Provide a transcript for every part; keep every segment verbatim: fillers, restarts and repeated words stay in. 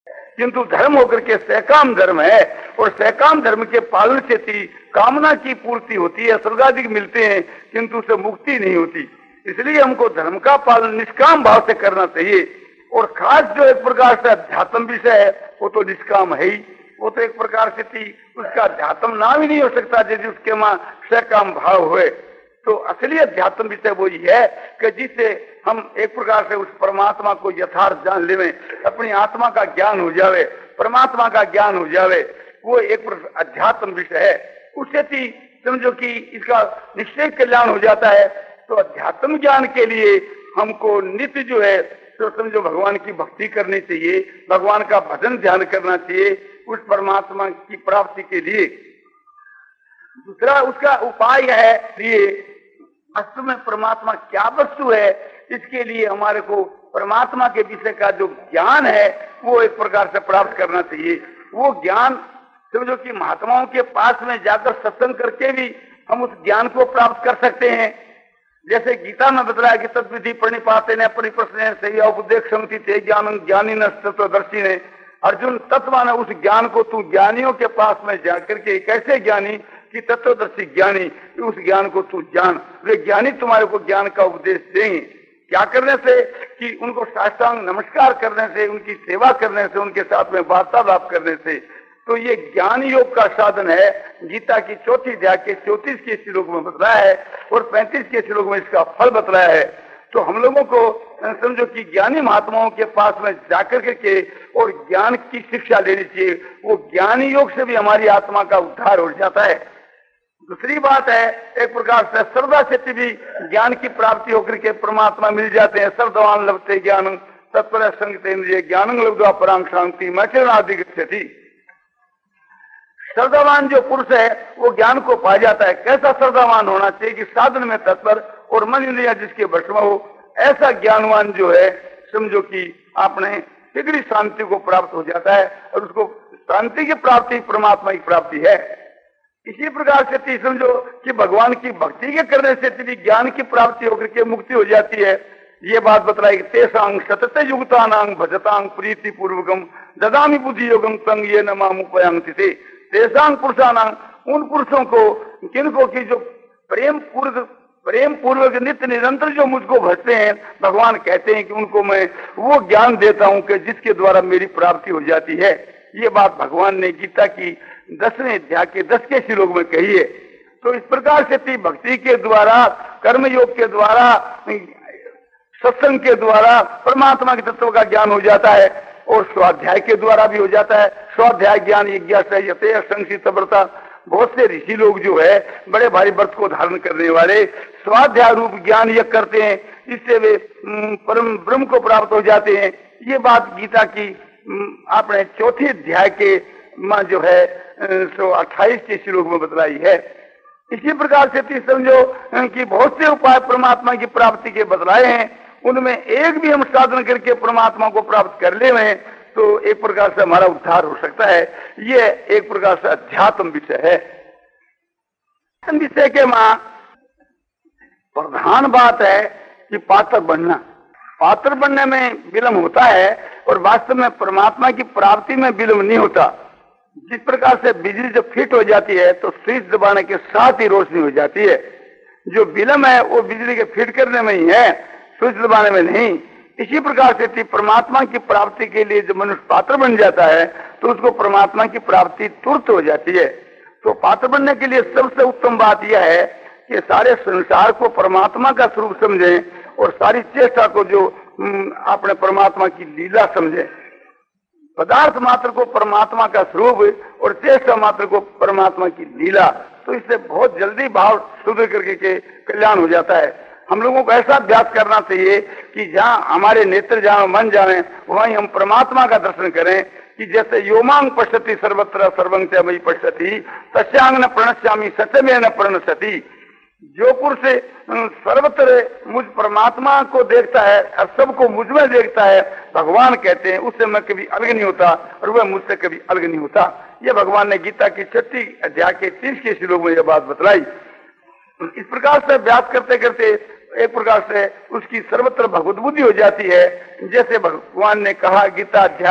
किंतु धर्म होकर के सकाम धर्म है, और सकाम धर्म के पालन से थी कामना की पूर्ति होती है, स्वर्गाधिक मिलते हैं, किंतु उससे मुक्ति नहीं होती। इसलिए हमको धर्म का पालन निष्काम भाव से करना चाहिए। और खास जो एक प्रकार से अध्यात्म विषय है वो तो निष्काम है ही, वो तो एक प्रकार से थी उसका अध्यात्म नाम ही नहीं हो सकता यदि उसके वहां सकाम भाव हुए। तो असली अध्यात्म विषय वो ही है कि जिससे हम एक प्रकार से उस परमात्मा को यथार्थ जान लेवे, अपनी आत्मा का ज्ञान हो जावे, परमात्मा का ज्ञान हो जावे, वो एक अध्यात्म विषय है। उससे थी समझो कि इसका निश्चय कल्याण हो जाता है। तो अध्यात्म ज्ञान के लिए हमको नित्य जो है तो समझो भगवान की भक्ति करनी चाहिए, भगवान का भजन ध्यान करना चाहिए उस परमात्मा की प्राप्ति के लिए। दूसरा उसका उपाय है ये वास्तव में परमात्मा क्या वस्तु है, इसके लिए हमारे को परमात्मा के विषय का जो ज्ञान है वो एक प्रकार से प्राप्त करना चाहिए। वो ज्ञान समझो कि महात्माओं के पास में जाकर सत्संग करके भी हम उस ज्ञान को प्राप्त कर सकते हैं। जैसे गीता में बतलाया कि तत्विधि प्रणिपाते ने परिप्रश्न सही उपदेश समिति थे ज्ञान ज्ञानी न तत्वदर्शी ने। अर्जुन तत्व ने उस ज्ञान को तू ज्ञानियों के पास में जाकर के, कैसे ज्ञानी कि तत्वदर्शी ज्ञानी, उस ज्ञान को तू जान। वे ज्ञानी तुम्हारे को ज्ञान का उपदेश देंगे। क्या करने से कि उनको साष्टांग नमस्कार करने से, उनकी सेवा करने से, उनके साथ में वार्तालाप करने से। तो ये ज्ञान योग का साधन है। गीता की चौथी अध्याय के चौतीस के श्लोक में बतलाया है और पैंतीस के श्लोक में इसका फल बतलाया है। तो हम लोगों को समझो कि ज्ञानी महात्माओं के पास में जाकर के और ज्ञान की शिक्षा लेनी चाहिए। वो ज्ञान योग से भी हमारी आत्मा का उद्धार हो जाता है। दूसरी बात है एक प्रकार से श्रद्धा से भी ज्ञान की प्राप्ति होकर के परमात्मा मिल जाते हैं। श्रद्धावान लभते ज्ञान तत्पर संगतेन्द्रिय ज्ञान लब्ध्वा परां शांति मैथिलादि गच्छति। श्रद्धावान जो पुरुष है वो ज्ञान को पा जाता है। कैसा श्रद्धावान होना चाहिए कि साधन में तत्पर और मन इंद्रिया जिसके वश में हो, ऐसा ज्ञानवान जो है समझो कि आपने शीघ्र शांति को प्राप्त हो जाता है और उसको शांति की प्राप्ति परमात्मा की प्राप्ति है। इसी प्रकार से थी समझो कि भगवान की भक्ति के करने से भी ज्ञान की प्राप्ति होकर के मुक्ति हो जाती है। ये बात बतलाई कि तेसांग सतत युक्तानांग भजतांग प्रीति पूर्वकम ददामी बुद्धि योगम तंग ये न मामुपयांति थे। तेसांग पुरुषानांग उन पुरुषों को किनको की जो प्रेम पूर्वक प्रेम पूर्वक नित्य निरंतर जो मुझको भजते हैं, भगवान कहते हैं कि उनको मैं वो ज्ञान देता हूं कि जिसके द्वारा मेरी प्राप्ति हो जाती है। ये बात भगवान ने गीता की दसवें अध्याय के दस के श्लोक में कही है। तो इस प्रकार से थी भक्ति के द्वारा, कर्म योग के द्वारा, सत्संग के द्वारा परमात्मा के तत्व का ज्ञान हो जाता है और स्वाध्याय के द्वारा भी हो जाता है। स्वाध्याय ज्ञान यज्ञ यते संसित व्रता। बहुत से ऋषि लोग जो है बड़े भारी व्रत को धारण करने वाले स्वाध्याय रूप ज्ञान यज्ञ करते हैं, इससे वे परम ब्रह्म को प्राप्त हो जाते हैं। ये बात गीता की आपने चौथे अध्याय के मां जो है सो अट्ठाईस के श्लोक में बतलाई है। इसी प्रकार से समझो कि बहुत से उपाय परमात्मा की प्राप्ति के बतलाए हैं, उनमें एक भी हम साधन करके परमात्मा को प्राप्त कर ले हैं तो एक प्रकार से हमारा उद्धार हो सकता है। ये एक प्रकार से अध्यात्म विषय है। विषय के मां प्रधान बात है कि पात्र बनना। पात्र बनने में विलंब होता है और वास्तव में परमात्मा की प्राप्ति में विलंब नहीं होता। जिस प्रकार से बिजली जब फिट हो जाती है तो स्विच दबाने के साथ ही रोशनी हो जाती है। जो विलंब है वो बिजली के फिट करने में ही है, स्विच दबाने में नहीं। इसी प्रकार से थी परमात्मा की प्राप्ति के लिए जब मनुष्य पात्र बन जाता है तो उसको परमात्मा की प्राप्ति तुरंत हो जाती है। तो पात्र बनने के लिए सबसे उत्तम बात यह है कि सारे संसार को परमात्मा का स्वरूप समझें और सारी चेष्टा को जो अपने परमात्मा की लीला समझें। पदार्थ मात्र को परमात्मा का स्वरूप और चेष्टा मात्र को परमात्मा की लीला, तो इससे बहुत जल्दी भाव शुद्ध करके के कल्याण हो जाता है। हम लोगों को ऐसा अभ्यास करना चाहिए कि जहाँ हमारे नेत्र जहाँ मन जाए वहीं हम परमात्मा का दर्शन करें। कि जैसे योमांग पश्यति सर्वत्र सर्वं च मयि पश्यति तस्यांग न प्रणश्यामि सत्यमेव न प्रणश्यति। जो पुरुष सर्वत्र मुझ परमात्मा को देखता है और सबको मुझ में देखता है, भगवान कहते हैं उससे मैं कभी अलग नहीं होता और वह मुझसे कभी अलग नहीं होता। ये भगवान ने गीता की छठी अध्याय के तीस के श्लोक में यह बात बतलाई। इस प्रकार से अभ्यास करते करते एक प्रकार से उसकी सर्वत्र भगवत बुद्धि हो जाती है। जैसे भगवान ने कहा गीता अध्याय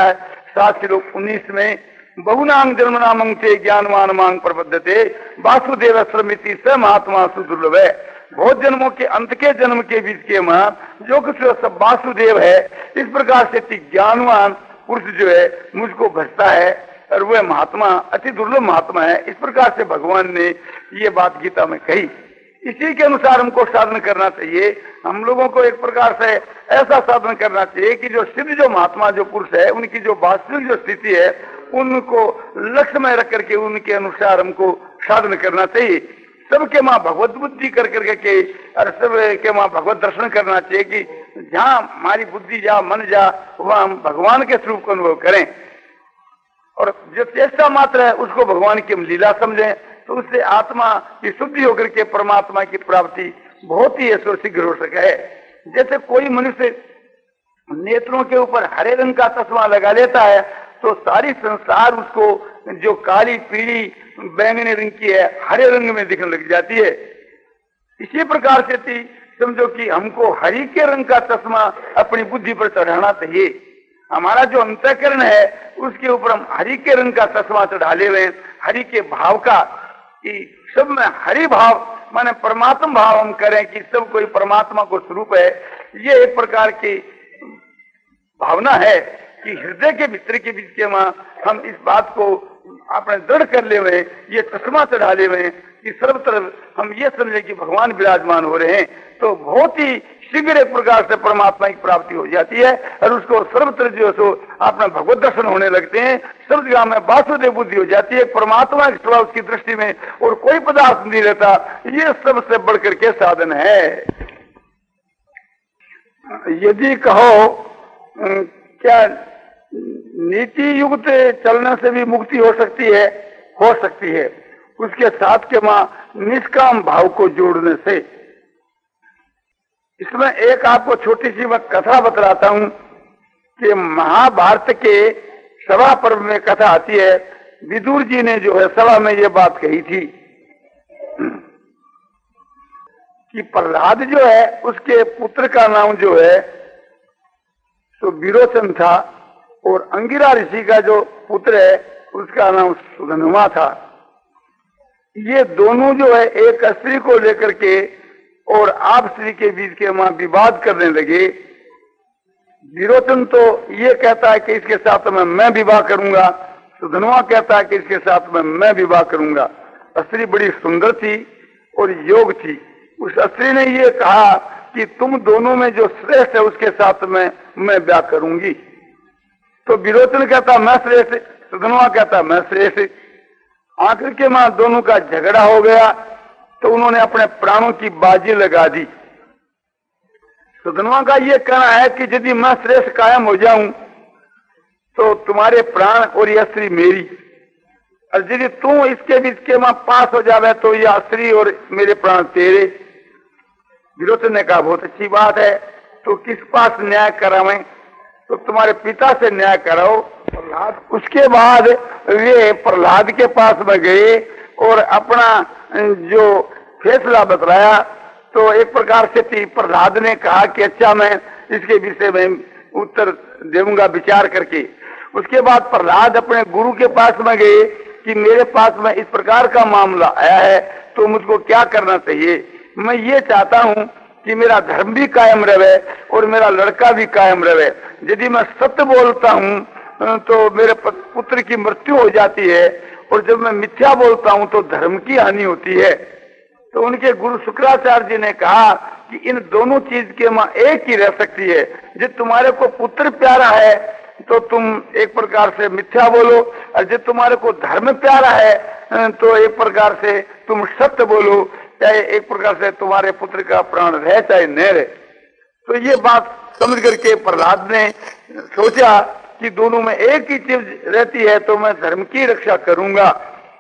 सात श्लोक उन्नीस में बहुनांग जन्म नामंग चे ज्ञानवान मांग प्रबद्धते वासुदेव श्रमिति स महात्मा सुदुर्लभ है। बहुत जन्मों के अंत के जन्म के बीच के मां जो कुछ सब वासुदेव है, इस प्रकार से ज्ञानवान पुरुष जो है मुझको भजता है और वह महात्मा अति दुर्लभ महात्मा है। इस प्रकार से भगवान ने ये बात गीता में कही। इसी के अनुसार हमको साधन करना चाहिए। हम लोगों को एक प्रकार से ऐसा साधन करना चाहिए कि जो सिद्ध जो महात्मा जो पुरुष है उनकी जो वास्तविक जो स्थिति है उनको लक्ष्य में रख करके उनके अनुसार हमको साधन करना चाहिए। सबके माँ भगवत बुद्धि कर करके के और सब के माँ भगवत दर्शन करना चाहिए कि जहाँ हमारी बुद्धि जा मन जा वहाँ हम भगवान के स्वरूप को अनुभव करें और जो चेष्टा मात्र है उसको भगवान की हम लीला समझें, तो उससे आत्मा की शुद्धि होकर के परमात्मा की प्राप्ति बहुत ही ऐसा शीघ्र हो सके है। जैसे कोई मनुष्य नेत्रों के ऊपर हरे रंग का चश्मा लगा लेता है तो सारी संसार उसको जो काली पीली बैंगनी रंग की है हरे रंग में दिखने लग जाती है। इसी प्रकार से थी समझो कि हमको हरि के रंग का चश्मा अपनी बुद्धि पर चढ़ाना चाहिए। हमारा जो अंतःकरण है उसके ऊपर हम हरि के रंग का चश्मा चढ़ा ले रहे हैं, हरि के भाव का, कि सब में हरि भाव माने परमात्मा भाव हम करें कि सब कोई परमात्मा को स्वरूप है। ये एक प्रकार की भावना है कि हृदय के भीतर के बीच के मां हम इस बात को अपने दृढ़ कर ले हुए, ये चश्मा चढ़ा ले हुए कि सर्व तरफ हम ये समझे कि भगवान विराजमान हो रहे हैं, तो बहुत ही शीघ्र एक प्रकार से परमात्मा की प्राप्ति हो जाती है और उसको सर्वत्र जो सो अपना भगवत दर्शन होने लगते हैं। सब जगह में वासुदेव बुद्धि हो जाती है, परमात्मा की सेवा उसकी दृष्टि में और कोई पदार्थ नहीं रहता। ये सबसे बढ़कर के साधन है। यदि कहो क्या नीति युक्त चलने से भी मुक्ति हो सकती है? हो सकती है, उसके साथ के मां निष्काम भाव को जोड़ने से। इसमें एक आपको छोटी सी मैं कथा बतलाता हूं कि महाभारत के सभा पर्व में कथा आती है। विदुर जी ने जो है सभा में ये बात कही थी कि प्रहलाद जो है उसके पुत्र का नाम जो है तो विरोचन था और अंगिरा ऋषि का जो पुत्र है उसका नाम सुधनुमा था। ये दोनों जो है एक स्त्री को लेकर के और आप स्त्री के बीच के वहां विवाद करने लगे। विरोचन तो ये कहता है कि इसके साथ में मैं विवाह करूंगा, सुधनुमा कहता है कि इसके साथ में मैं विवाह करूंगा। स्त्री बड़ी सुंदर थी और योग थी। उस स्त्री ने ये कहा कि तुम दोनों में जो श्रेष्ठ है उसके साथ में मैं ब्याह करूंगी। तो विरोचन कहता मैं श्रेष्ठ, सुधनुमा कहता मैं श्रेष्ठ। आखिर के मां दोनों का झगड़ा हो गया तो उन्होंने अपने प्राणों की बाजी लगा दी। सुधनुमा का ये कहना है कि यदि मैं श्रेष्ठ कायम हो जाऊं तो तुम्हारे प्राण और यह स्त्री मेरी, और यदि तू इसके बीच के मां पास हो जावे तो यह स्त्री और मेरे प्राण तेरे। विरोचन ने कहा बहुत अच्छी बात है, तो किस पास न्याय करावे? तो तुम्हारे पिता से न्याय कराओ। प्रहलाद उसके बाद वे प्रहलाद के पास में गए और अपना जो फैसला बतलाया। तो एक प्रकार से प्रहलाद ने कहा कि अच्छा मैं इसके विषय में उत्तर दूंगा विचार करके। उसके बाद प्रहलाद अपने गुरु के पास में गए कि मेरे पास में इस प्रकार का मामला आया है तो मुझको क्या करना चाहिए। मैं ये चाहता हूँ कि मेरा धर्म भी कायम रहे और मेरा लड़का भी कायम रहे। यदि मैं सत्य बोलता हूँ तो मेरे पुत्र की मृत्यु हो जाती है और जब मैं मिथ्या बोलता हूँ तो धर्म की हानि होती है। तो उनके गुरु शुक्राचार्य जी ने कहा कि इन दोनों चीज के मां एक ही रह सकती है। जब तुम्हारे को पुत्र प्यारा है तो तुम एक प्रकार से मिथ्या बोलो, और जब तुम्हारे को धर्म प्यारा है तो एक प्रकार से तुम सत्य बोलो, चाहे एक प्रकार से तुम्हारे पुत्र का प्राण रहे चाहे न रहे। तो ये बात समझ करके प्रहलाद ने सोचा कि दोनों में एक ही चीज रहती है तो मैं धर्म की रक्षा करूंगा।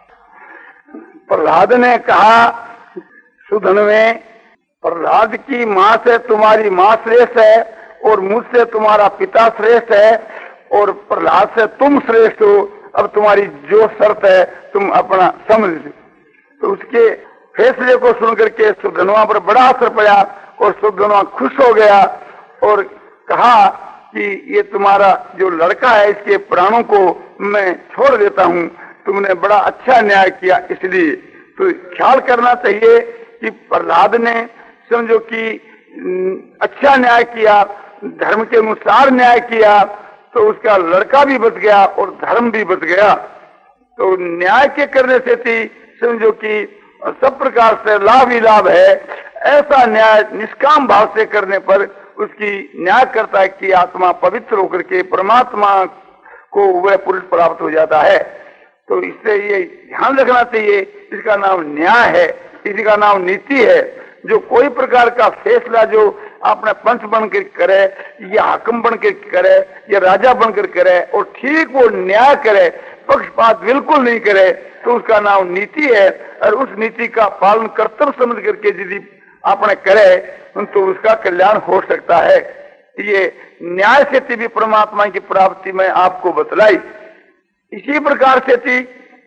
प्रहलाद ने कहा सुधनवे, प्रहलाद की मां से तुम्हारी मां श्रेष्ठ है और मुझसे तुम्हारा पिता श्रेष्ठ है और प्रहलाद से तुम श्रेष्ठ हो। अब तुम्हारी जो शर्त है तुम अपना समझ। तो उसके फैसले को सुनकर के सुधनवा पर बड़ा असर पड़ा और सुधनवा खुश हो गया और कहा कि ये तुम्हारा जो लड़का है इसके प्राणों को मैं छोड़ देता हूँ, तुमने बड़ा अच्छा न्याय किया। इसलिए तो ख्याल करना चाहिए कि प्रहलाद ने समझो कि अच्छा न्याय किया, धर्म के अनुसार न्याय किया, तो उसका लड़का भी बच गया और धर्म भी बच गया। तो न्याय के करने से थी समझो कि सब प्रकार से लाभ ही लाभ है। ऐसा न्याय निष्काम भाव से करने पर उसकी न्यायकर्ता की आत्मा पवित्र होकर के परमात्मा को वह पुरुष प्राप्त हो जाता है। तो इससे ये ध्यान रखना चाहिए, इसका नाम न्याय है, इसी का नाम नीति है। जो कोई प्रकार का फैसला जो अपने पंच बनकर करे या हाकम बनकर करे या राजा बनकर करे और ठीक वो न्याय करे, पक्षपात बिल्कुल नहीं करे, तो उसका नाम नीति है। और उस नीति का पालन कर्तव्य समझ करके यदि आपने करे तो उसका कल्याण हो सकता है। ये न्याय से भी परमात्मा की प्राप्ति में आपको बतलाई। इसी प्रकार से थी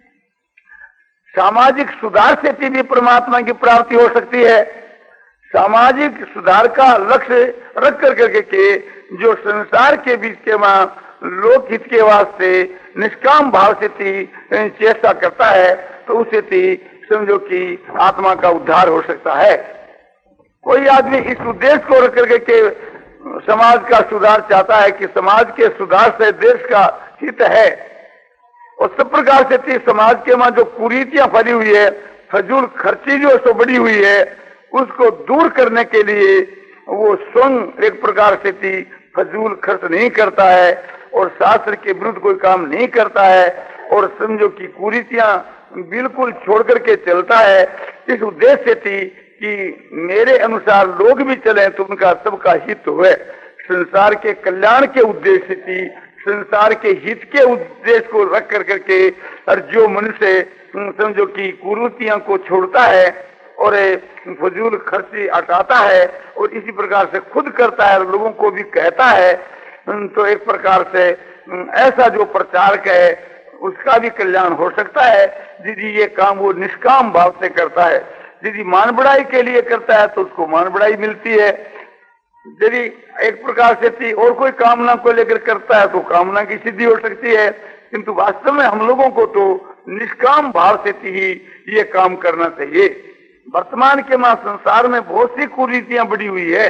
सामाजिक सुधार से भी परमात्मा की प्राप्ति हो सकती है। सामाजिक सुधार का लक्ष्य रख कर करके के जो संसार के बीच के वहां लोक हित के वास्ते निष्काम भाव से थी चेष्टा करता है, तो उसे थी समझो कि आत्मा का उद्धार हो सकता है। कोई आदमी इस उद्देश्य को रख करके के समाज का सुधार चाहता है कि समाज के सुधार से देश का हित है, और सब प्रकार से थी समाज के वहां जो कुरीतियां फैली हुई है, फजूल खर्ची जो सो बढ़ी हुई है, उसको दूर करने के लिए वो स्वयं एक प्रकार से थी फजूल खर्च नहीं करता है और शास्त्र के विरुद्ध कोई काम नहीं करता है, और समझो कि कुरीतियां बिल्कुल छोड़ करके चलता है। इस उद्देश्य से थी कि मेरे अनुसार लोग भी चले तो उनका सबका हित हुए। संसार के कल्याण के उद्देश्य से थी, संसार के हित के उद्देश्य को रख कर करके और जो मनुष्य समझो कि कुरीतियां को छोड़ता है और फजूल खर्ची हटाता है और इसी प्रकार से खुद करता है और लोगों को भी कहता है, तो एक प्रकार से ऐसा जो प्रचारक है उसका भी कल्याण हो सकता है यदि ये काम वो निष्काम भाव से करता है। यदि मान बढ़ाई के लिए करता है तो उसको मान बढ़ाई मिलती है। यदि एक प्रकार से थी और कोई कामना को लेकर करता है तो कामना की सिद्धि हो सकती है, किंतु वास्तव में हम लोगों को तो निष्काम भाव से ही ये काम करना चाहिए। वर्तमान के मां संसार में बहुत सी कुरीतियां बढ़ी हुई है।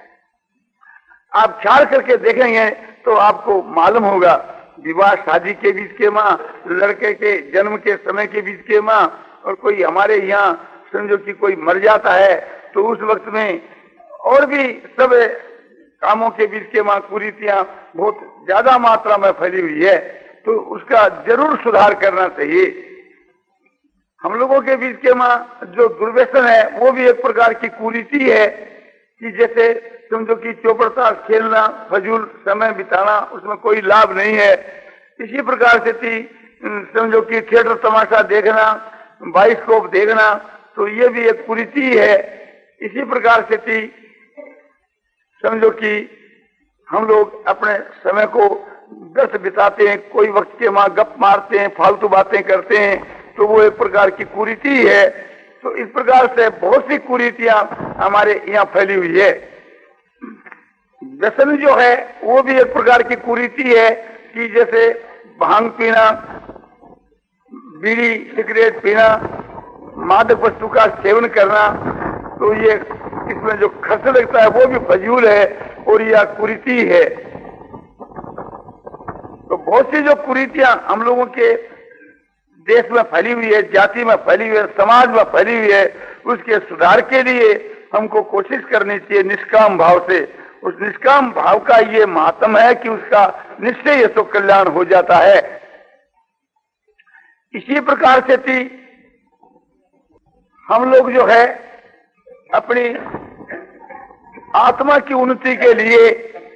आप ख्याल करके देखेंगे तो आपको मालूम होगा, विवाह शादी के बीच के मां, लड़के के जन्म के समय के बीच के मां, और कोई हमारे यहाँ समझो कि कोई मर जाता है तो उस वक्त में और भी सब कामों के बीच के मां कुरीतियां बहुत ज्यादा मात्रा में फैली हुई है, तो उसका जरूर सुधार करना चाहिए। हम लोगों के बीच के मां जो दुर्व्यसन है वो भी एक प्रकार की कुरीति है कि जैसे समझो कि चौपड़ता खेलना, फजूल समय बिताना, उसमें कोई लाभ नहीं है। इसी प्रकार से थी समझो कि थिएटर तमाशा देखना, बाइस्कोप देखना, तो ये भी एक कुरीति है। इसी प्रकार से थी समझो कि हम लोग अपने समय को व्यर्थ बिताते हैं, कोई वक्त के मां गप मारते हैं, फालतू बातें करते हैं, तो वो एक प्रकार की कुरीति है। तो इस प्रकार से बहुत सी कुरीतियां हमारे यहाँ फैली हुई है। व्यसन जो है वो भी एक प्रकार की कुरीति है कि जैसे भांग पीना, बीड़ी सिगरेट पीना, मादक वस्तु का सेवन करना, तो ये इसमें जो खर्च लगता है वो भी फजूल है और यह कुरीति है। तो बहुत सी जो कुरीतियां हम लोगों के देश में फैली हुई है, जाति में फैली हुई है, समाज में फैली हुई है, उसके सुधार के लिए हमको कोशिश करनी चाहिए निष्काम भाव से। उस निष्काम भाव का ये महात्म है कि उसका निश्चय ये तो कल्याण हो जाता है। इसी प्रकार से थी हम लोग जो है अपनी आत्मा की उन्नति के लिए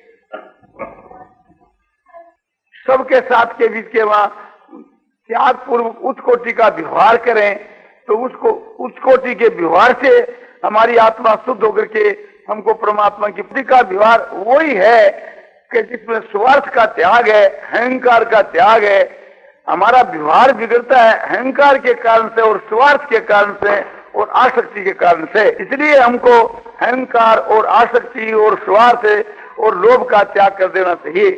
सबके साथ के बीच के वहां त्याग पूर्वक उच्च कोटि का व्यवहार करें, तो उसको उच्च कोटि के व्यवहार से हमारी आत्मा शुद्ध होकर के हमको परमात्मा की प्रीति का व्यवहार वही है कि जिसमें स्वार्थ का त्याग है, अहंकार का त्याग है। हमारा व्यवहार बिगड़ता है अहंकार के कारण से और स्वार्थ के कारण से और आसक्ति के कारण से। इसलिए हमको अहंकार और आसक्ति और स्वार्थ और लोभ का त्याग कर देना चाहिए।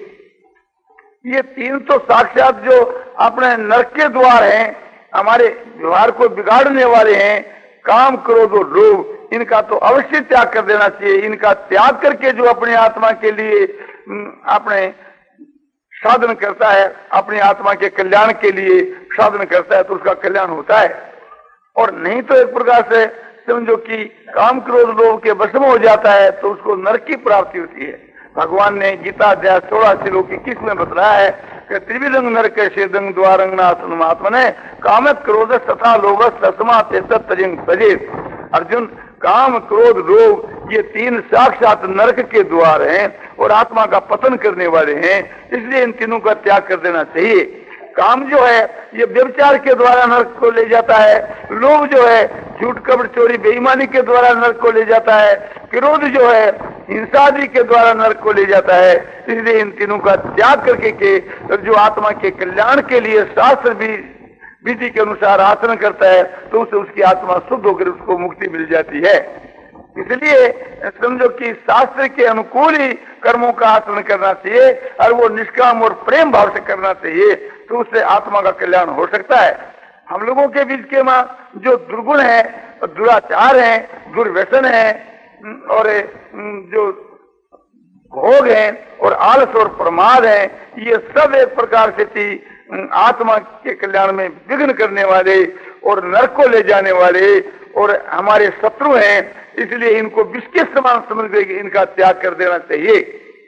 ये तीन तो साक्षात जो अपने नरक के द्वार हैं, हमारे व्यवहार को बिगाड़ने वाले हैं, काम क्रोध और लोभ, इनका तो अवश्य त्याग कर देना चाहिए। इनका त्याग करके जो अपनी आत्मा के लिए अपने साधन करता है, अपनी आत्मा के कल्याण के लिए साधन करता है, तो उसका कल्याण होता है। और नहीं तो एक प्रकार से समझो कि काम क्रोध लोभ के वश में हो जाता है तो उसको नरक की प्राप्ति होती है। भगवान ने गीता अध्याय सोलह श्लोक की किस में बताया है कि त्रिविधं नरक शेदं द्वारंगनाथन आत्मने काम क्रोध तथा लोभ तस्मा त्यजं तजेत। अर्जुन, काम क्रोध लोभ ये तीन साक्षात नरक के द्वार हैं और आत्मा का पतन करने वाले हैं, इसलिए इन तीनों का त्याग कर देना चाहिए। काम जो है ये व्यभिचार के द्वारा नरक को ले जाता है, लोभ जो है झूठ कपट चोरी बेईमानी के द्वारा नरक को ले जाता है, क्रोध जो है हिंसा आदि के द्वारा नरक को ले जाता है। इसलिए इन तीनों का त्याग करके के जो आत्मा के कल्याण के लिए शास्त्र भी विधि के अनुसार आचरण करता है तो उससे उसकी आत्मा शुद्ध होकर उसको मुक्ति मिल जाती है। इसलिए समझो कि शास्त्र के अनुकूल ही कर्मों का आचरण करना चाहिए और वो निष्काम और प्रेम भाव से करना चाहिए, तो उससे आत्मा का कल्याण हो सकता है। हम लोगों के बीच के मां जो दुर्गुण है, दुराचार है, दुर्व्यसन है और जो भोग है और आलस और प्रमाद है, ये सब एक प्रकार से थी आत्मा के कल्याण में विघ्न करने वाले और नरक को ले जाने वाले और हमारे शत्रु हैं। इसलिए इनको विष के समान समझ के इनका त्याग कर देना चाहिए।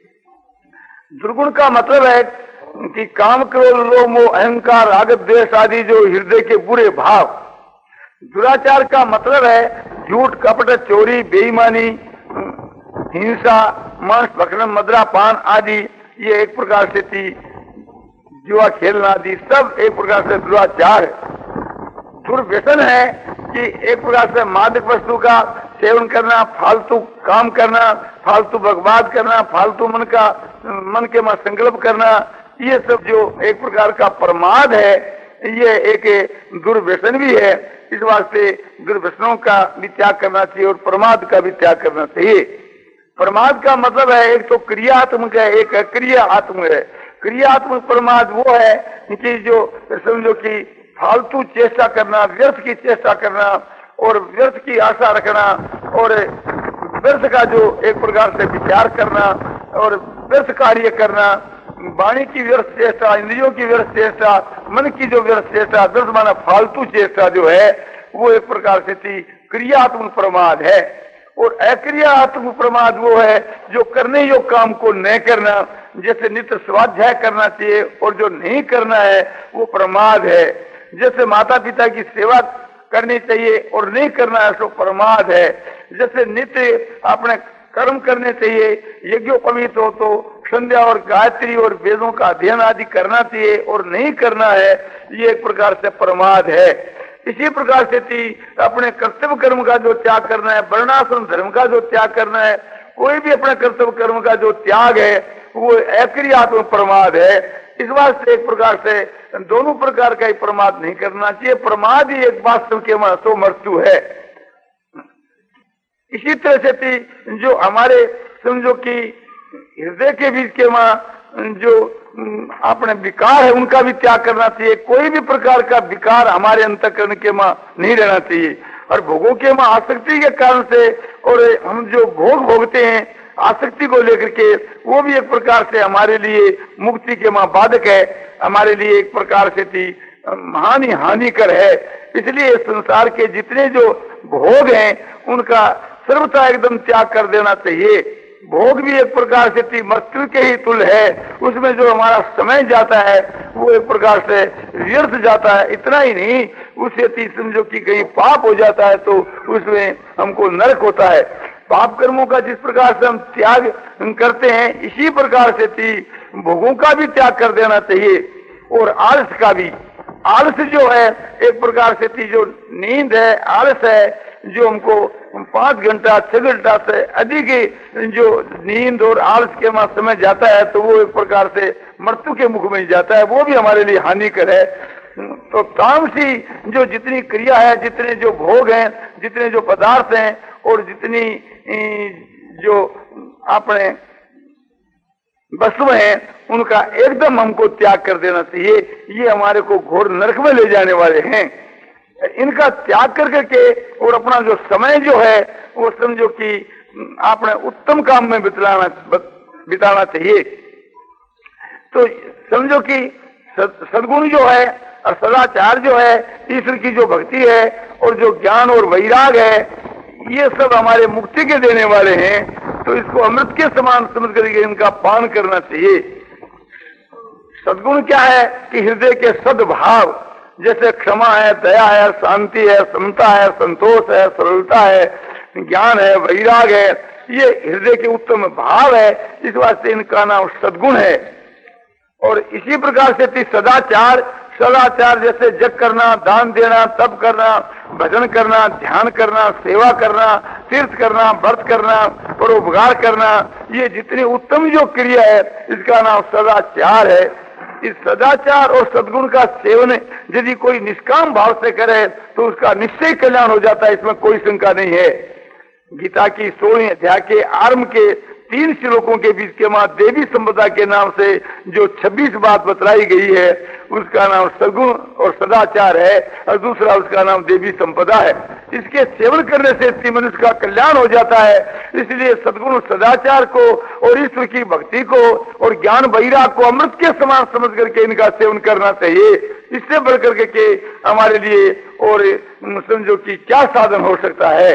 दुर्गुण का मतलब है कि काम क्रोध लोभ मोह अहंकार राग द्वेष आदि जो हृदय के बुरे भाव। दुराचार का मतलब है झूठ कपट चोरी बेईमानी हिंसा मांस भक्षण मदिरा पान आदि, ये एक प्रकार से थी जुआ खेलना आदि सब एक प्रकार से दुराचार है। दुर्व्यसन है कि एक प्रकार से मादक वस्तु का सेवन करना, फालतू काम करना, फालतू बकवाद करना, फालतू मन का मन के में संकल्प करना, ये सब जो एक प्रकार का प्रमाद है, ये एक दुर्व्यसन भी है। इस वास्ते दुर्व्यसनों का भी त्याग करना चाहिए और प्रमाद का भी त्याग करना चाहिए। प्रमाद का मतलब है एक तो क्रियात्मक है, एक अक्रियात्मक है। क्रियात्मक प्रमाद वो है कि जो समझो कि फालतू चेष्टा करना, व्यर्थ की चेष्टा करना और व्यर्थ की आशा रखना और व्यर्थ का जो एक प्रकार से विचार करना और व्यर्थ कार्य करना, वाणी की व्यर्थ चेष्टा, इंद्रियों की व्यर्थ चेष्टा, मन की जो व्यर्थ चेष्टा, व्यर्थ माना फालतू चेष्टा जो है वो एक प्रकार से थी क्रियात्मक प्रमाद है। और अक्रियात्मक प्रमाद वो है जो करने योग्य काम को न करना, जैसे नित्य स्वाध्याय करना चाहिए और जो नहीं करना है वो प्रमाद है। जैसे माता पिता की सेवा करनी चाहिए और नहीं करना है तो प्रमाद है। जैसे नित्य अपने कर्म करने चाहिए, यज्ञोपवीत हो तो संध्या और गायत्री और वेदों का अध्ययन आदि करना चाहिए और नहीं करना है, ये एक प्रकार से प्रमाद है। इसी प्रकार से थी अपने कर्तव्य कर्म का जो त्याग करना है, वर्णाश्रम धर्म का जो त्याग करना है, कोई भी अपने कर्तव्य कर्म का जो त्याग है वो अक्रियात्मक प्रमाद है। इस वास्ते एक प्रकार से दोनों प्रकार का ही प्रमाद नहीं करना चाहिए। प्रमाद ही एक वास्तव के तो मृत्यु है। इसी तरह से थी जो हमारे समझो कि हृदय के बीच के मां जो अपने विकार है उनका भी त्याग करना चाहिए। कोई भी प्रकार का विकार हमारे अंतःकरण के मां नहीं रहना चाहिए। और भोगों के मां आसक्ति के कारण से और हम जो भोग भोगते हैं आसक्ति को लेकर के, वो भी एक प्रकार से हमारे लिए मुक्ति के मां बाधक है, हमारे लिए एक प्रकार से थी हानि हानिकर है। इसलिए संसार के जितने जो भोग हैं उनका सर्वथा एकदम त्याग कर देना चाहिए। भोग भी एक प्रकार से थी मृत्यु के ही तुल्य है, उसमें जो हमारा समय जाता है वो एक प्रकार से व्यर्थ जाता है। इतना ही नहीं, उससे थी समझो कि कहीं पाप हो जाता है तो उसमें हमको नरक होता है। पाप कर्मों का जिस प्रकार से हम त्याग करते हैं, इसी प्रकार से थी भोगों का भी त्याग कर देना चाहिए और आलस का भी। आलस जो है एक प्रकार से थी जो नींद है, आलस है जो हमको पांच घंटा छह घंटा से अधिक जो नींद और आलस के मां समय जाता है तो वो एक प्रकार से मृत्यु के मुख में जाता है, वो भी हमारे लिए हानिकर है। तो तामसी जो जितनी क्रिया है, जितने जो भोग हैं, जितने जो पदार्थ हैं और जितनी जो अपने वस्तु हैं उनका एकदम हमको त्याग कर देना चाहिए। ये हमारे को घोर नरक में ले जाने वाले हैं। इनका त्याग कर करके और अपना जो समय जो है वो समझो कि आपने उत्तम काम में बिताना बिताना चाहिए। तो समझो कि सद्गुण जो है और सदाचार जो है, ईश्वर की जो भक्ति है और जो ज्ञान और वैराग है, ये सब हमारे मुक्ति के देने वाले हैं। तो इसको अमृत के समान समझ करके इनका पान करना चाहिए। सद्गुण क्या है कि हृदय के सद्भाव, जैसे क्षमा है, दया है, शांति है, समता है, संतोष है, सरलता है, ज्ञान है, वैराग है, ये हृदय के उत्तम भाव है। इस वास्ते इनका नाम सद्गुण है। और इसी प्रकार से सदाचार, सदाचार जैसे जग करना, दान देना, तप करना, भजन करना, ध्यान करना, सेवा करना, तीर्थ करना, व्रत करना, परोपकार करना, ये जितनी उत्तम जो क्रिया है इसका नाम सदाचार है। इस सदाचार और सद्गुण का सेवन यदि कोई निष्काम भाव से करे तो उसका निश्चय कल्याण हो जाता है, इसमें कोई शंका नहीं है। गीता की सोलहवीं अध्याय के आरंभ के तीन श्लोकों के बीच के मां देवी संपदा के नाम से जो छब्बीस बात बतलाई गई है उसका नाम सद्गुण और सदाचार है और दूसरा उसका नाम देवी संपदा है। इसके सेवन करने से मनुष्य का कल्याण हो जाता है। इसलिए सद्गुण सदाचार को और ईश्वर की भक्ति को और ज्ञान वैराग को अमृत के समान समझ करके इनका सेवन करना चाहिए। इससे बढ़कर के, के हमारे लिए और समझो कि क्या साधन हो सकता है।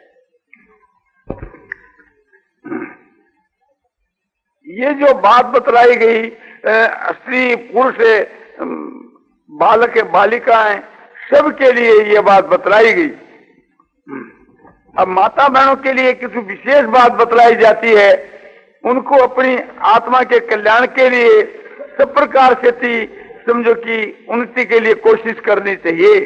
ये जो बात बतलाई गई स्त्री पुरुष बालक बालिकाएं सबके लिए ये बात बतलाई गई। अब माता बहनों के लिए किसी विशेष बात बतलाई जाती है। उनको अपनी आत्मा के कल्याण के लिए सब प्रकार से थी समझो कि उन्नति के लिए कोशिश करनी चाहिए।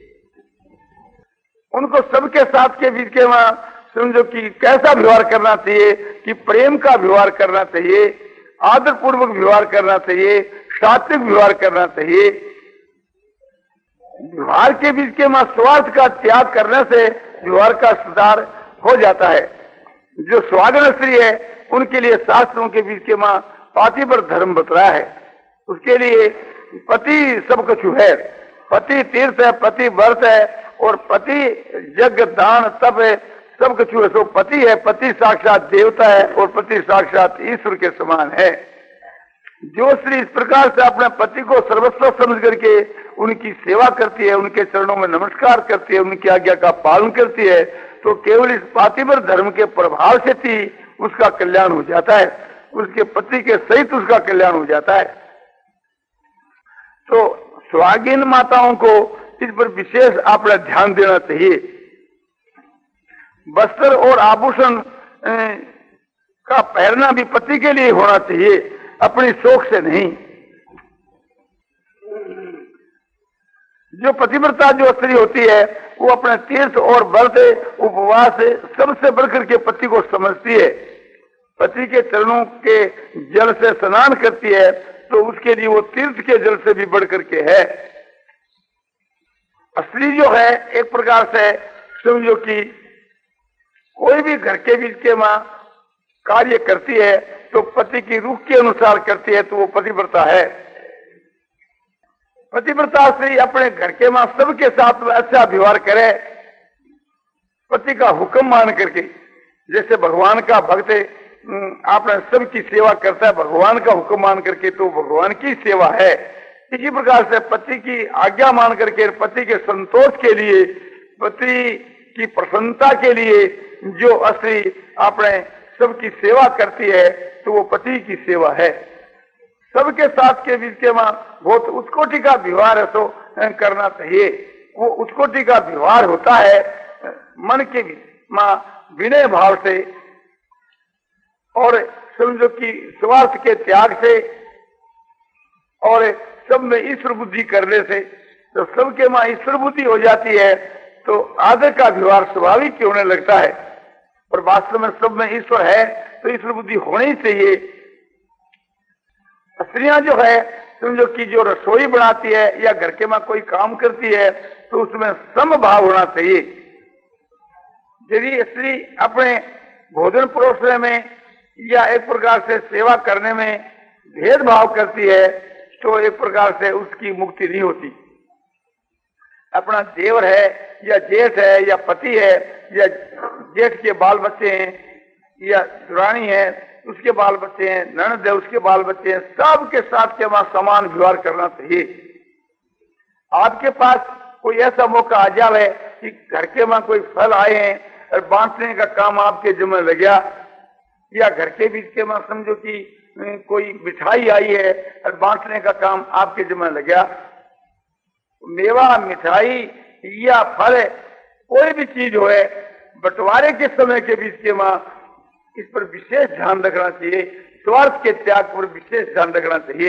उनको सबके साथ के बीच के वहां समझो कि कैसा व्यवहार करना चाहिए कि प्रेम का व्यवहार करना चाहिए, आदर पूर्वक व्यवहार करना चाहिए, सात्विक व्यवहार करना चाहिए। व्यवहार के बीच के मां स्वार्थ का त्याग करने से व्यवहार का सुधार हो जाता है। जो स्वागन स्त्री है उनके लिए शास्त्रों के बीच के मां पातिव्रत धर्म बतलाया है। उसके लिए पति सब कुछ है, पति तीर्थ है, पति व्रत है और पति यज्ञ दान तप है, सब कुछ है। तो पति है, पति साक्षात देवता है और पति साक्षात ईश्वर के समान है। जो स्त्री इस प्रकार से अपने पति को सर्वस्व समझ करके उनकी सेवा करती है, उनके चरणों में नमस्कार करती है, उनकी आज्ञा का पालन करती है, तो केवल इस पातिव्रत धर्म के प्रभाव से थी उसका कल्याण हो जाता है, उसके पति के सहित उसका कल्याण हो जाता है। तो स्वागीन माताओं को इस पर विशेष अपना ध्यान देना चाहिए। वस्त्र और आभूषण का पहनना भी पति के लिए होना चाहिए, अपनी शौक से नहीं। जो पतिव्रता जो स्त्री होती है वो अपने तीर्थ और व्रत उपवास सबसे बढ़कर के पति को समझती है। पति के चरणों के जल से स्नान करती है तो उसके लिए वो तीर्थ के जल से भी बढ़कर के है। स्त्री जो है एक प्रकार से समझो कि कोई भी घर के बीच के मां कार्य करती है तो पति की रूह के अनुसार करती है, तो वो पतिव्रता है। पतिव्रता स्त्री अपने घर के मां सबके साथ अच्छा व्यवहार करे, पति का हुक्म मान करके। जैसे भगवान का भक्त आपने सबकी सेवा करता है भगवान का हुक्म मान करके, तो भगवान की सेवा है। इसी प्रकार से पति की आज्ञा मान करके, पति के संतोष के लिए, पति की प्रसन्नता के लिए जो स्त्री अपने सबकी सेवा करती है तो वो पति की सेवा है। सबके साथ के बीच के मां बहुत उत्कोटि का व्यवहार है तो करना चाहिए। वो उत्कोटि का व्यवहार होता है मन के मां विनय भाव से और समझो कि स्वार्थ के त्याग से और सब में ईश्वर बुद्धि करने से। तो सबके मां ईश्वर बुद्धि हो जाती है तो आदर का व्यवहार स्वाभाविक होने लगता है। और वास्तव में सब में ईश्वर है तो ईश्वर बुद्धि होनी चाहिए। स्त्रियां जो है समझो कि जो रसोई बनाती है या घर के मां कोई काम करती है तो उसमें समभाव होना चाहिए। यदि स्त्री अपने भोजन परोसने में या एक प्रकार से सेवा करने में भेदभाव करती है, तो एक प्रकार से उसकी मुक्ति नहीं होती। अपना देवर है या जेठ है या पति है या जेठ के बाल बच्चे हैं या रानी है उसके बाल बच्चे हैं, ननद है उसके बाल बच्चे हैं, सबके साथ के वहां समान व्यवहार करना चाहिए। आपके पास कोई ऐसा मौका आ जाए कि घर के वहां कोई फल आए हैं और बांटने का काम आपके जिम्मे लग गया, या घर के बीच के वहां समझो कि कोई मिठाई आई है और बांटने का काम आपके जिम्मे लग गया। मेवा, मिठाई या फल, कोई भी चीज हो, बंटवारे के समय के बीच के वहां इस पर विशेष ध्यान रखना चाहिए, स्वार्थ के त्याग पर विशेष ध्यान रखना चाहिए।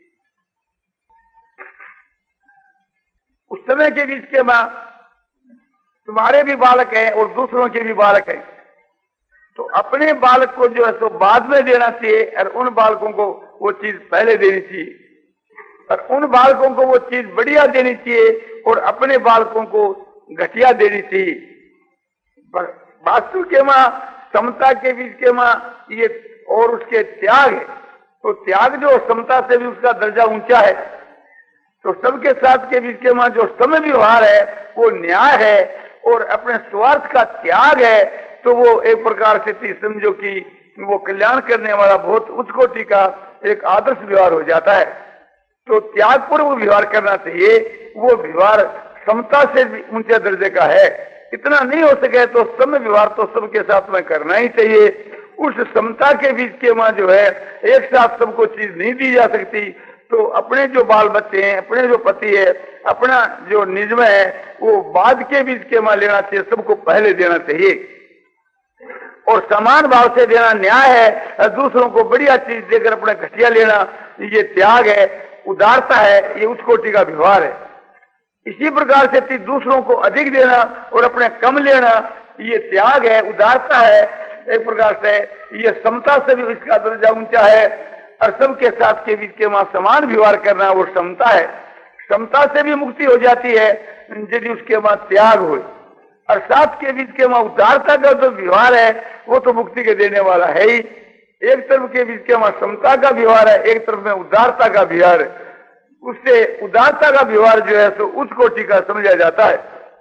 उस समय के बीच के वहां तुम्हारे भी बालक हैं और दूसरों के भी बालक हैं, तो अपने बालक को जो है सो बाद में देना चाहिए और उन बालकों को वो चीज पहले देनी चाहिए, और उन बालकों को वो चीज बढ़िया देनी चाहिए और अपने बालकों को घटिया देनी चाहिए। वास्तु के मां समता के बीच के मां ये और उसके त्याग है, तो त्याग जो समता से भी उसका दर्जा ऊंचा है। तो सबके साथ के बीच के मां जो समय व्यवहार है वो न्याय है और अपने स्वार्थ का त्याग है, तो वो एक प्रकार से समझो कि वो कल्याण करने वाला बहुत उच्च कोटि का एक आदर्श व्यवहार हो जाता है। तो त्याग पूर्व व्यवहार करना चाहिए, वो व्यवहार समता से भी ऊंचे दर्जे का है। इतना नहीं हो सके तो समय व्यवहार तो सबके साथ में करना ही चाहिए। उस समता के बीच के मां जो है एक साथ सबको चीज नहीं दी जा सकती, तो अपने जो बाल बच्चे हैं, अपने जो पति है, अपना जो निजम है, वो बाद के बीच के मां लेना चाहिए, सबको पहले देना चाहिए और समान भाव से देना न्याय है। दूसरों को बढ़िया चीज देकर अपने घटिया लेना ये त्याग है, उदारता है, ये उच्च कोटि का व्यवहार है। इसी प्रकार से दूसरों को अधिक देना और अपने कम लेना ये त्याग है, उदारता है। एक प्रकार से ये समता से भी इसका दर्जा ऊंचा है और सबके साथ के बीच के वहां समान व्यवहार करना वो समता है। समता से भी मुक्ति हो जाती है यदि उसके वहां त्याग हो, और साथ के बीच के वहां उदारता का जो व्यवहार है वो तो मुक्ति के देने वाला है ही। एक तरफ के बीच के वहां समता का व्यवहार है, एक तरफ में उदारता का व्यवहार है। उससे उदारता का व्यवहार जो है तो उच्च कोटि का समझा जाता है।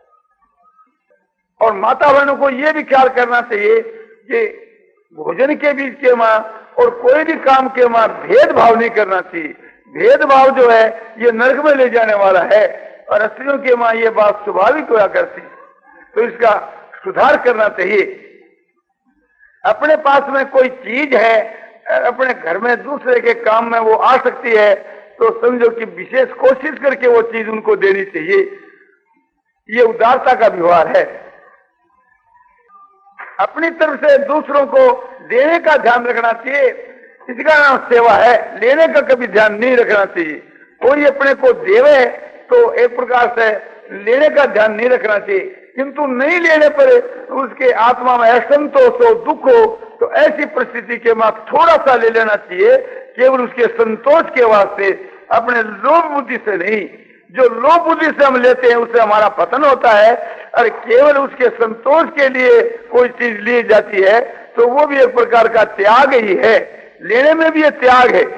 और माता बहनों को यह भी ख्याल करना चाहिए कि भोजन के बीच के मां और कोई भी काम के मां भेदभाव नहीं करना चाहिए। भेदभाव जो है ये नरक में ले जाने वाला है, और स्त्रियों के मां ये बात स्वाभाविक हुआ करती, तो इसका सुधार करना चाहिए। अपने पास में कोई चीज है, अपने घर में दूसरे के काम में वो आ सकती है, तो समझो कि विशेष कोशिश करके वो चीज उनको देनी चाहिए। ये उदारता का व्यवहार है। अपनी तरफ से दूसरों को देने का ध्यान रखना चाहिए, इसका नाम सेवा है। लेने का कभी ध्यान नहीं रखना चाहिए। कोई अपने को देवे तो एक प्रकार से लेने का ध्यान नहीं रखना चाहिए, किंतु नहीं लेने पर उसके आत्मा में असंतोष हो, दुख हो, तो ऐसी परिस्थिति के बाद थोड़ा सा ले लेना चाहिए, केवल उसके संतोष के वास्ते, अपने लोभ बुद्धि से नहीं। जो लोभ बुद्धि से हम लेते हैं उससे हमारा पतन होता है, और केवल उसके संतोष के लिए कोई चीज ली जाती है तो वो भी एक प्रकार का त्याग ही है। लेने में भी ये त्याग है।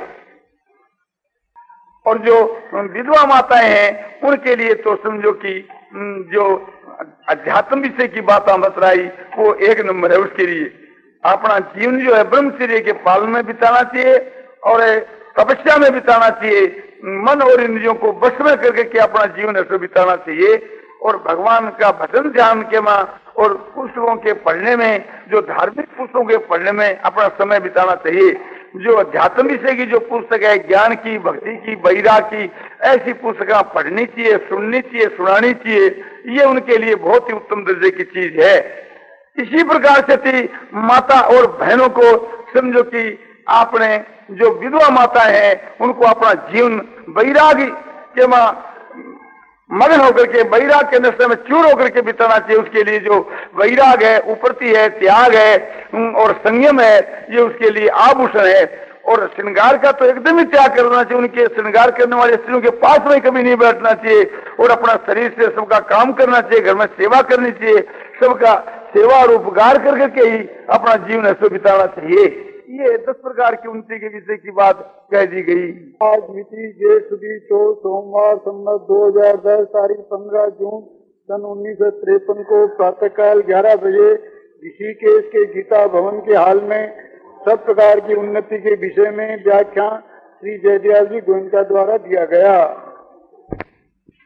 और जो विधवा माताएं हैं उनके लिए तो समझो कि जो अध्यात्म विषय की बात बतलाई वो एक नंबर है। उसके लिए अपना जीवन जो है ब्रह्मचर्य के पालन में बिताना चाहिए और तपस्या में बिताना चाहिए। मन और इंद्रियों को वश में करके के अपना जीवन ऐसे बिताना चाहिए, और भगवान का भजन ध्यान के मां और पुस्तकों के पढ़ने में, जो धार्मिक पुस्तकों के पढ़ने में अपना समय बिताना चाहिए। जो अध्यात्म विषय की जो पुस्तक है, ज्ञान की, भक्ति की, वैराग की, ऐसी पुस्तकें पढ़नी चाहिए, सुननी चाहिए, सुनानी चाहिए। ये उनके लिए बहुत ही उत्तम दर्जे की चीज है। इसी प्रकार से थी माता और बहनों को समझो कि आपने जो विधवा माता है उनको अपना जीवन वैरागी के मां मगन होकर के, वैराग के नशे में चूर होकर के बिताना चाहिए। उसके लिए जो वैराग है, उपरति है, त्याग है और संयम है, ये उसके लिए आभूषण है। और श्रृंगार का तो एकदम ही त्याग करना चाहिए। उनके श्रृंगार करने वाले स्त्रियों के पास में कभी नहीं बैठना चाहिए, और अपना शरीर से सबका काम करना चाहिए, घर में सेवा करनी चाहिए, सबका सेवा और उपकार करके ही अपना जीवन ऐसे बिताना चाहिए। ये दस प्रकार की उन्नति के विषय की बात कह दी गई। आज मिति जेठ सुदी चौथ सोमवार संवत दो हजार दस तारीख पंद्रह जून सन उन्नीस सौ तिरपन को प्रातःकाल ग्यारह बजे ऋषिकेश के गीता भवन के हाल में सब प्रकार की उन्नति के विषय में व्याख्यान श्री जयदयाल जी गोयनका द्वारा दिया गया।